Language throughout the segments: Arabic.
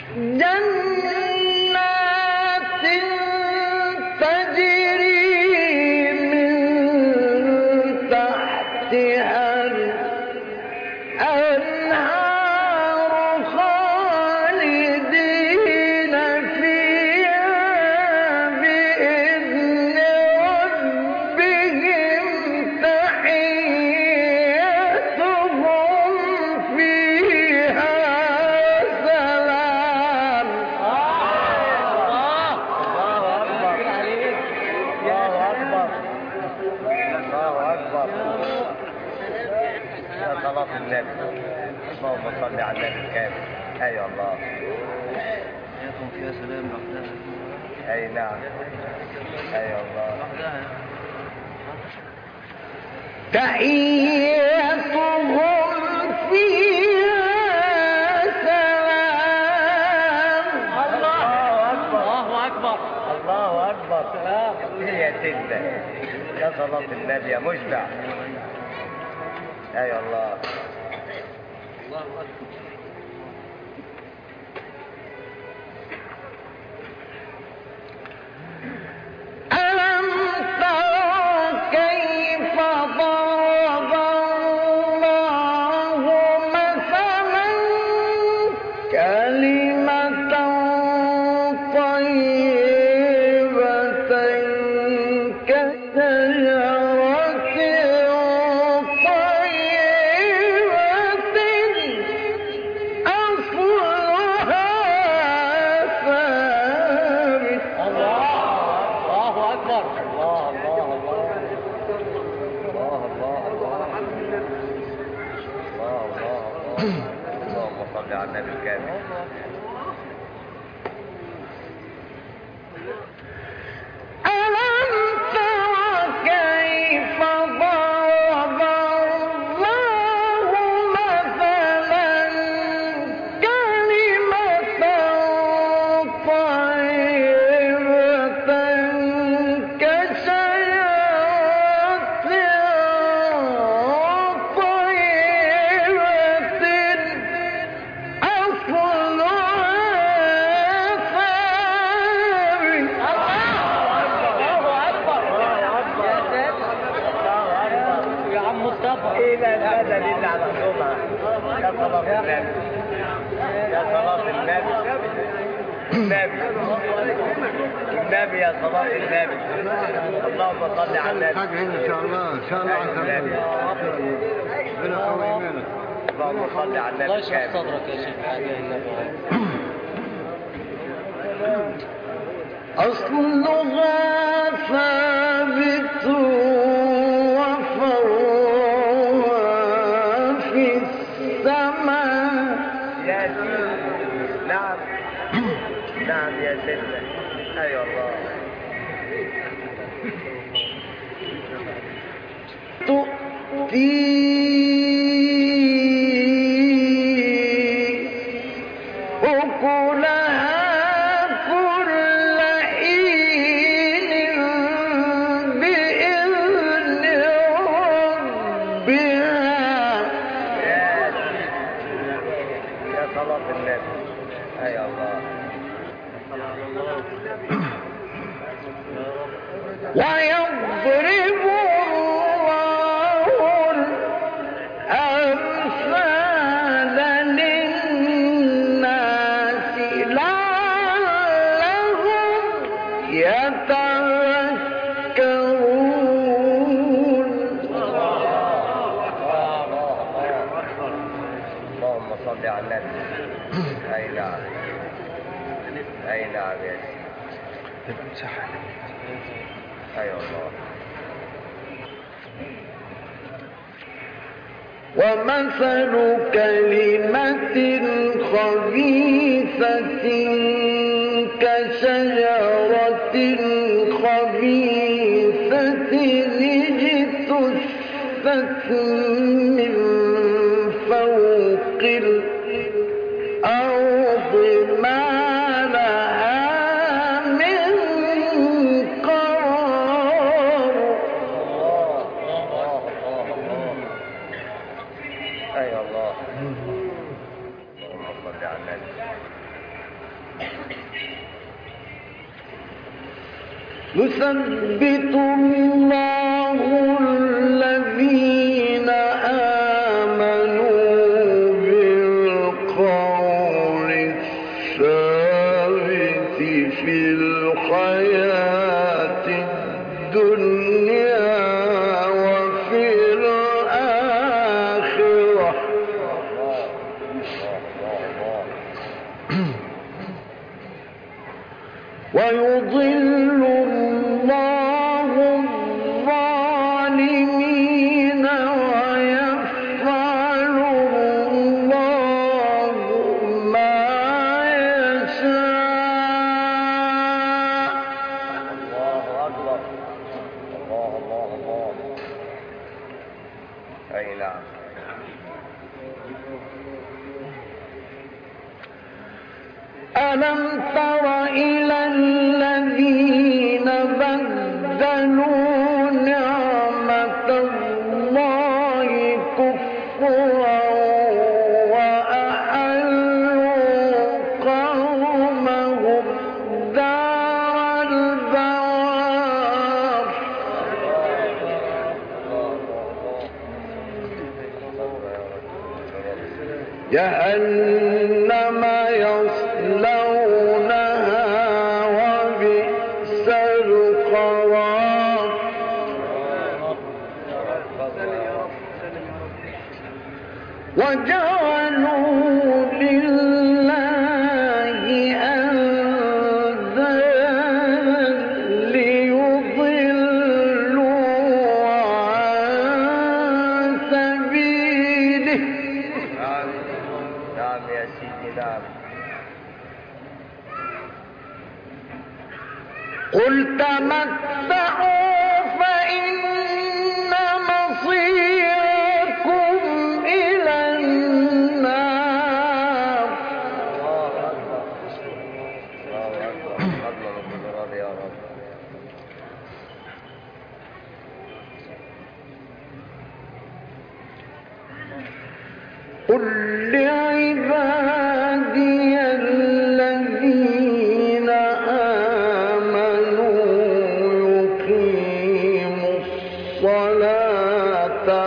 جنات تجري من تحتها الأنهار خالدين فيها بإذن ربهم تحيتهم فيها سلام. صلاة النبي. اللهم صل على النبي الكامل. اي الله. يكون فيها سلام وحدها. اي نعم. اي الله. تحيتهم فيها سلام. الله أكبر. الله اكبر. يا سيدنا يا صلاة النبي يا مشبع. اي الله. الله أكبر. ألم تر كيف ضرب الله مثلا كلمة طيبة كشجرة طيبة أصلها ثابت. الله أكبر. الله الله الله. الله الله الله. الله الله الله. اللهم صل على النبي الكامل. ألم تر كيف ضرب الله مثلا كلمة طيبة كشجرة طيبة أصلها ثابت. يا عم مصطفى. إلى البدن اللي على صوتها. يا صلاة النبي. يا صلاة النبي. النبي. النبي يا صلاة النبي. اللهم صل على النبي. حاجة هنا إن شاء الله إن شاء الله عز وجل. ربنا يقوي إيمانك. اللهم صل على النبي الله يشرح الكامل. صدرك يا شيخ حاجة النبي. أصلها ثابت وفرعها في السماء. يا سيدي. نعم. نعم يا سيدنا. أي الله. تؤتي أكلها كل حين بإذن ربها. يا سيدي. يا صلاة النبي. أي الله. ويضرب الله الأمثال للناس لعلهم يتذكرون. اللهم صل على النبي. أي نعم. أي نعم يا سيدي. أي الله. ومثل كلمة خبيثة كشجرة خبيثة اجتثت من فوق الأرض ما لها من قرار. أي الله. اللهم صل على النبي. يثبت الله الذين آمنوا بالقول الثابت في الحياة الدنيا وفي الآخرة ويضل الله الظالمين ويفعل الله ما يشاء. الله أكبر. الله الله الله. أي نعم. ألم تر إلى الذين بدلوا نعمة الله كفرا وأحلوا قومهم دار البوار جهنم يصلونها وبئس القرار. وجعلوا لله أندادا ليضلوا عن سبيله. نعم يا سيدي نعم. قل تمتعوا فإن مصيركم إلى النار. الله أكبر. الله أكبر. فضلا وقدرات يا رب. قل لعبادي الذين آمنوا يقيموا الصلاة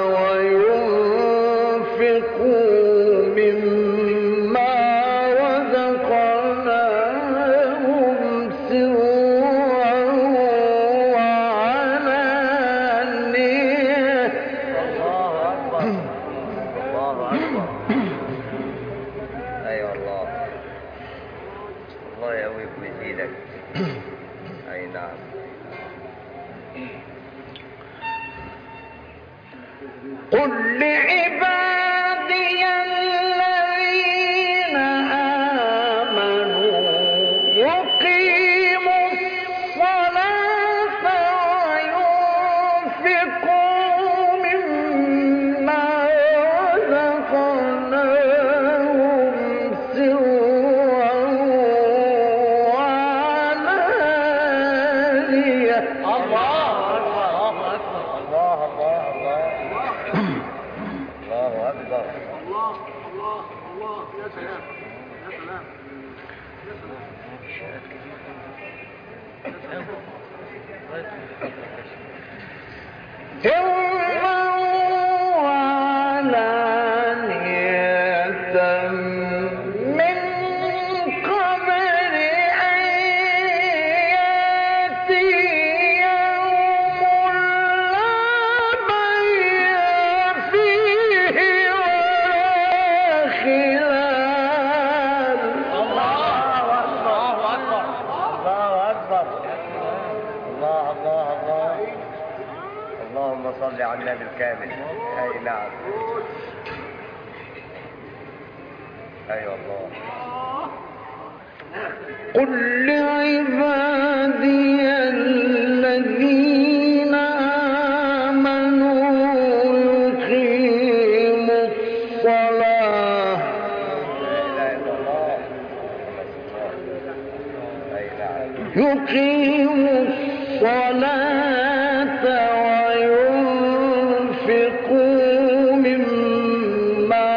وينفقوا مما رزقناهم سرا وعلانية. الله أكبر. الله أكبر. أيوة الله. الله يقويك ويزيدك. أي نعم. قل لعبادي الذين آمنوا يقيموا الصلاة وينفقوا مما رزقناهم سرا وعلانية. الله أكبر. الله أكبر. الله الله الله. الله أكبر. سرا وعلانية من قبل أن يأتي يوم لا بيع فيه ولا خلال. الله أكبر. الله أكبر. الله الله الله. اللهم صل على النبي الكامل. أي نعم. أيوة الله. قل لعبادي الذين آمنوا يقيموا الصلاة لا إله إلا الله. أي نعم. يقيموا الصلاة وينفقوا مما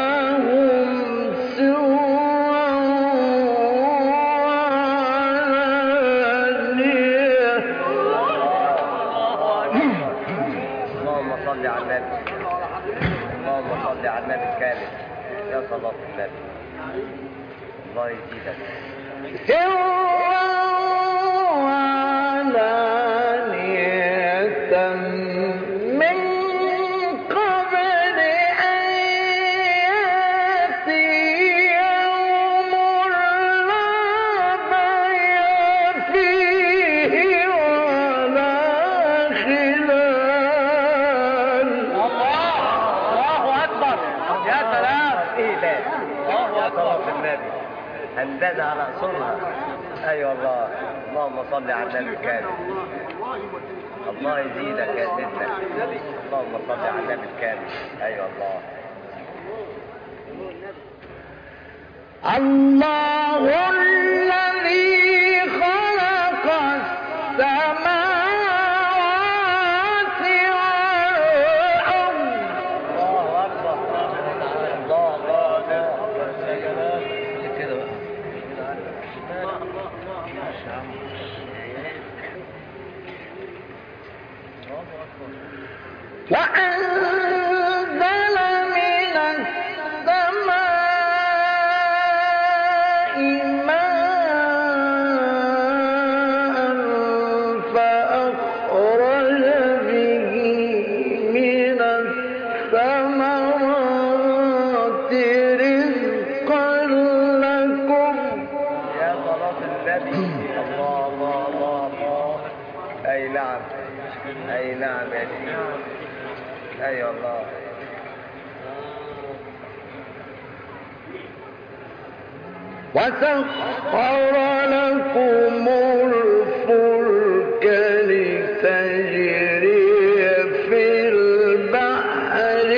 رزقناهم سرا يا صلاة النبي الله يزيدك سرا وعلانية من قبل أن يأتي يوم لا بيع فيه ولا خلال. الله أكبر يا سلام ايه ده يا صلاة النبي هندسة على اصولها ايوه الله اللهم صل على النبي الكامل الله يزيدك يا سيدنا اللهم صل على النبي الكامل ايوه الله الله الذي خلق السماوات والأرض الله اكبر الله كده وأنزل من السماء ماء فأخرج به من الثمرات رزقا لكم. يا صلاة النبي الله الله الله الله اي نعم اي نعم يا سيدي اي الله وسخر لكم الفلك لتجري في البحر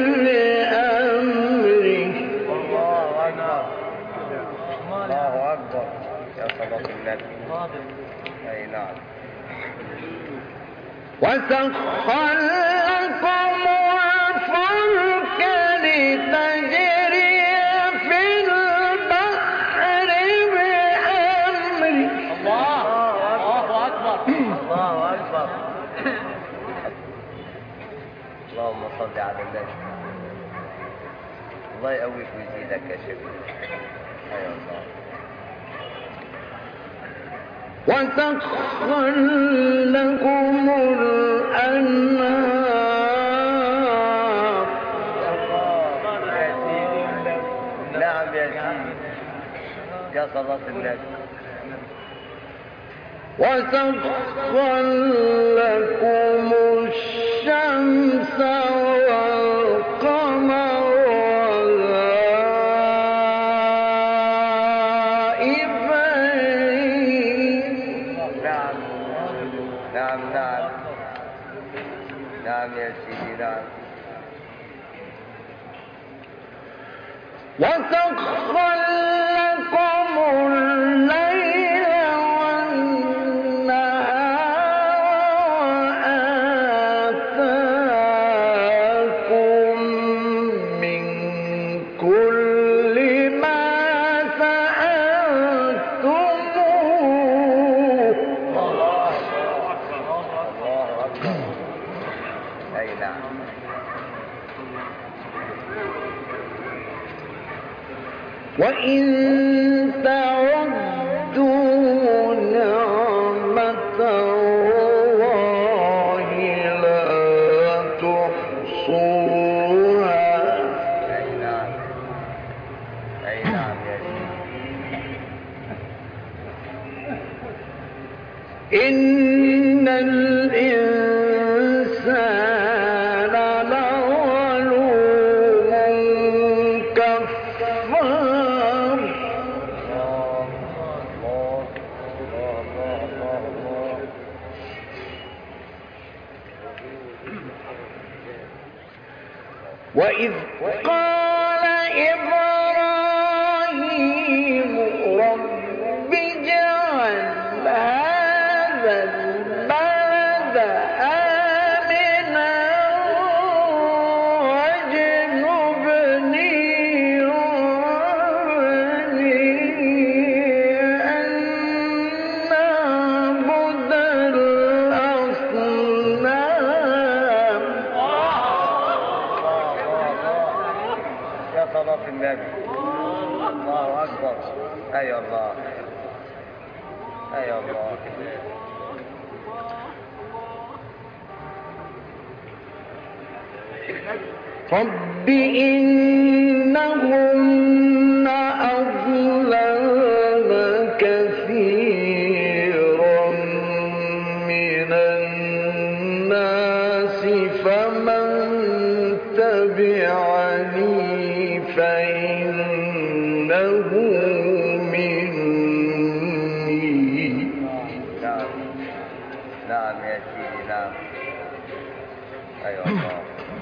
بأمره. الله اكبر الله اكبر يا صلاة النبي اي نعم وسخر لكم الفلك لتجري في البحر بأمره. الله أكبر الله اكبر اللهم صل على النبي الله يقويك ويزيدك يا شيخ اي الله وسخر لكم الأنهار. يا سيدي نعم يا سيدي يا صلاة النبي وسخر لكم الشمس والقمر دائبين. نعم نعم نعم نعم يا سيدي نعم وسخر لكم الليل والنهار وآتاكم من كل ما سألتموه. الله أكبر أي نعم وإن تعدوا نعمة الله لا تحصوها. أي نعم أي نعم يا سيدي إن الإنسان لظلوم كفار. الله الله الله الله الله وإذ قال إبراهيم رب اجعل هذا البلد آمنا واجنبني وبني أن نعبد الأصنام. النبي. الله أكبر. أي الله. أي الله. رب إنهن أضللن كثيرا من الناس فمن تبعني فإنه مني. نعم نعم يا سيدي نعم. أيوة الله.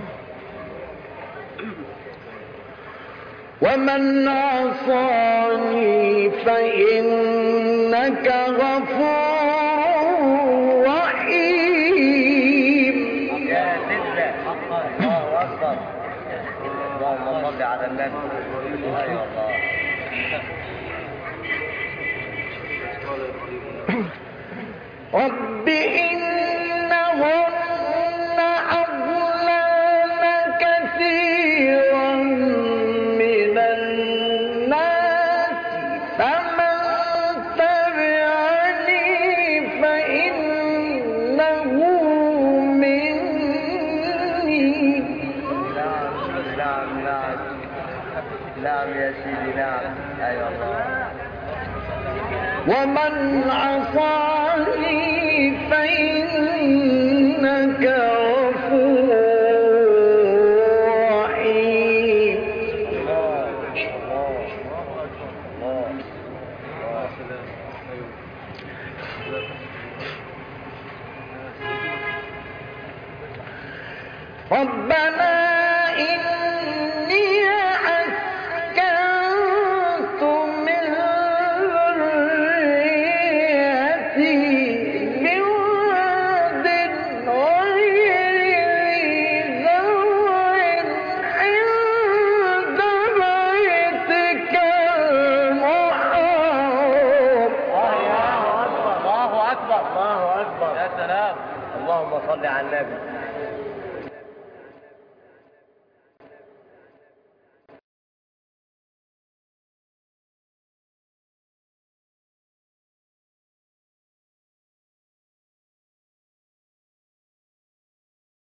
ومن عصاني فإنك غفور رحيم. يا سيدنا الله أكبر. اللهم صل على النبي. أيوة الله. رب إنهن أضللن كثيرا من الناس فمن تبعني فإنه مني. نعم نعم نعم نعم يا سيدي نعم. أيوة الله. ومن عصاني فإنك غفور رحيم. ربنا إن